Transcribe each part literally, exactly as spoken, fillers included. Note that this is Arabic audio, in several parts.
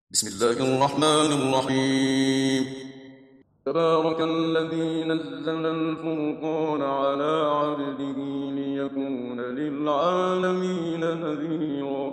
بسم الله الرحمن الرحيم. تبارك الذي نزل الفرقان على عبده ليكون للعالمين نذيرا.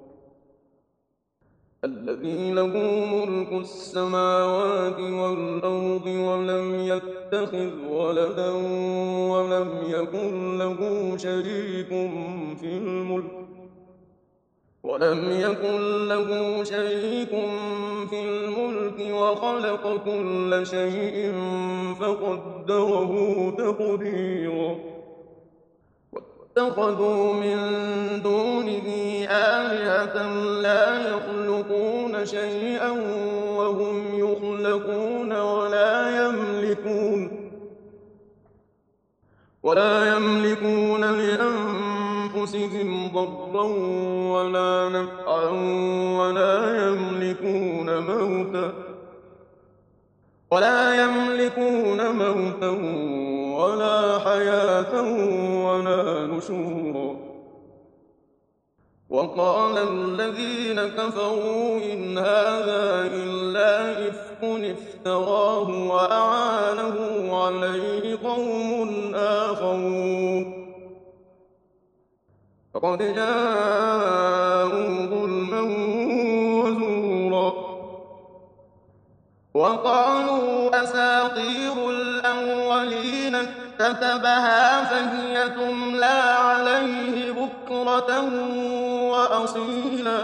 الذي له ملك السماوات والأرض ولم يتخذ ولدا ولم يكن له شريك في الملك ولم يكن له شريك في الملك وخلق كل شيء فقدره تقديرا. واتخذوا من دونه آلهة لا يخلقون شيئا وهم يخلقون ولا يملكون ولا يملكون لأنفسهم ضرا ولا نفعا ولا يملكون موتا ولا يملكون موتا ولا حياة ولا نشورا. وقال الذين كفروا إن هذا إلا إفك افتراه وأعانه عليه قوم آخرون فقد جاءوا ظلما وزورا. وقالوا أساطير الأولين اكتتبها فهي تملى عليه بكرة وأصيلا.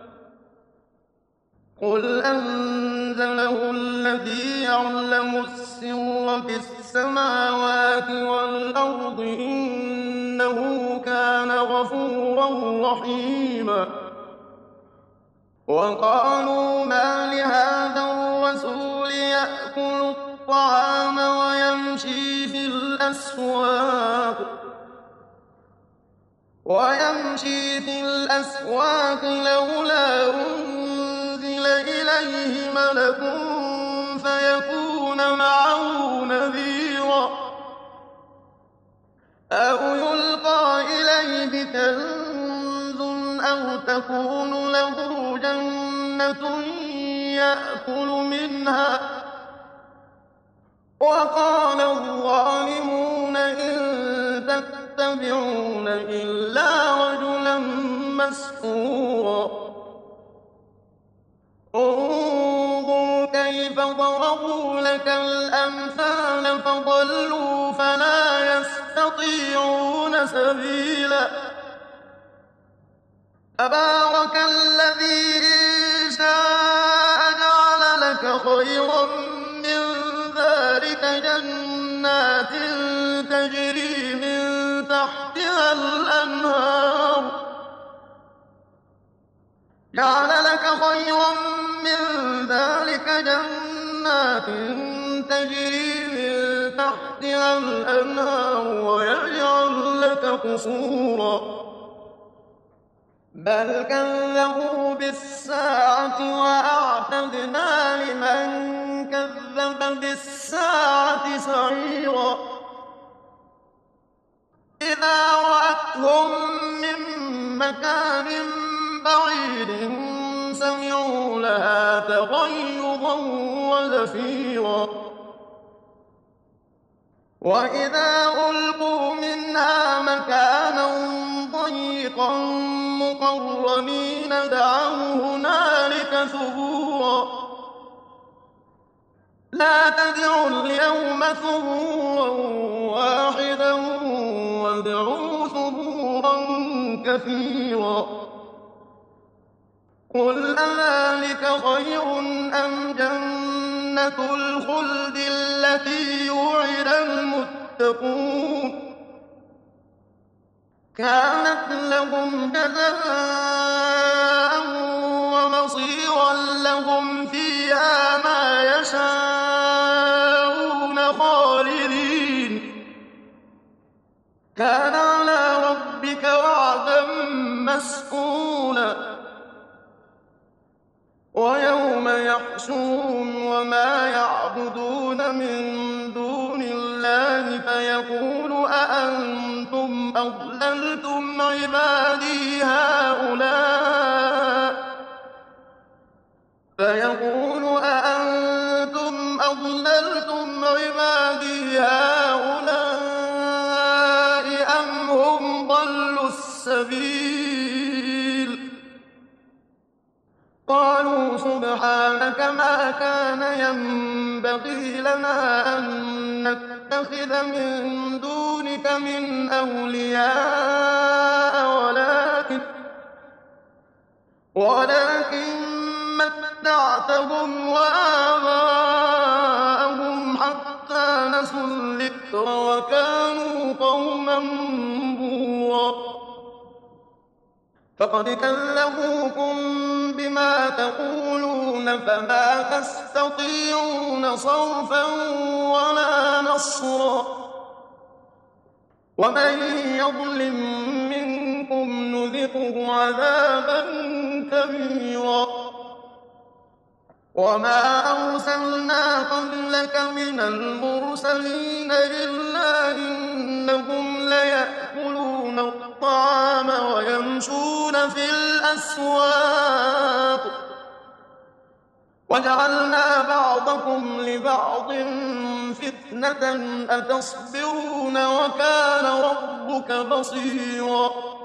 قل أنزله الذي يعلم السر في السماوات والأرض إنه كان غفورا رحيما. وقالوا ما لهذا الرسول يأكل الطعام ويمشي في الأسواق ويمشي في الأسواق لولا أنزل إليه ملك فيكون معه نذيرا أو يلقى إليه كنز أو تكون له جنة يأكل منها. وقال الظالمون إن تتبعون إلا رجلا مسحورا. انظر كيف ضربوا لك الأمثال فضلوا فلا يستطيعون سبيلا. تبارك الذي إن شاء جعل لك خيرا من ذلك جنات تجري من تحتها الأنهار جعل لك خيرا من ذلك جنات تجري من تحتها الأنهار ويجعل لك قصورا. بل كذبوا بالساعة وأعتدنا لمن كذب بالساعة سعيرا. إذا رأتهم من مكان بعيد سمعوا لها تغيظا وزفيرا. وإذا ألقوا منها مكانا ضيقا مقرنين دعوا هنالك ثبورا. لا تدعوا اليوم ثبورا واحدا وادعوا ثبورا كثيرا. قل أذلك خير أم جنة الخلد التي وعد المتقون كانت لهم جزاء ومصيرا لهم فيها ما يشاءون خالدين كان على ربك وعدا مسئولا. ويوم يحشرهم وما يعبدون من دون الله فيقول أأنتم أضللتم عبادي هؤلاء فيقول أأنتم أضللتم عبادي هؤلاء أم هم ضلوا السبيل قالوا سبحانك ما كان ينبغي لنا أن نتخذ من دونك من أولياء ولكن ولكن متعتهم وآباءهم حتى نسوا الذكر وكانوا قوما بورا فقد كذبوكم بما تقولون فما تستطيعون صرفا ولا نصرا ومن يظلم منكم نذقه عذابا كبيرا وما أرسلنا قبلك من المرسلين إلا إنهم ليأكلون الطعام ويمشون في الأسواق وجعلنا بعضكم لبعض فتنة أتصبرون وكان ربك بصيرا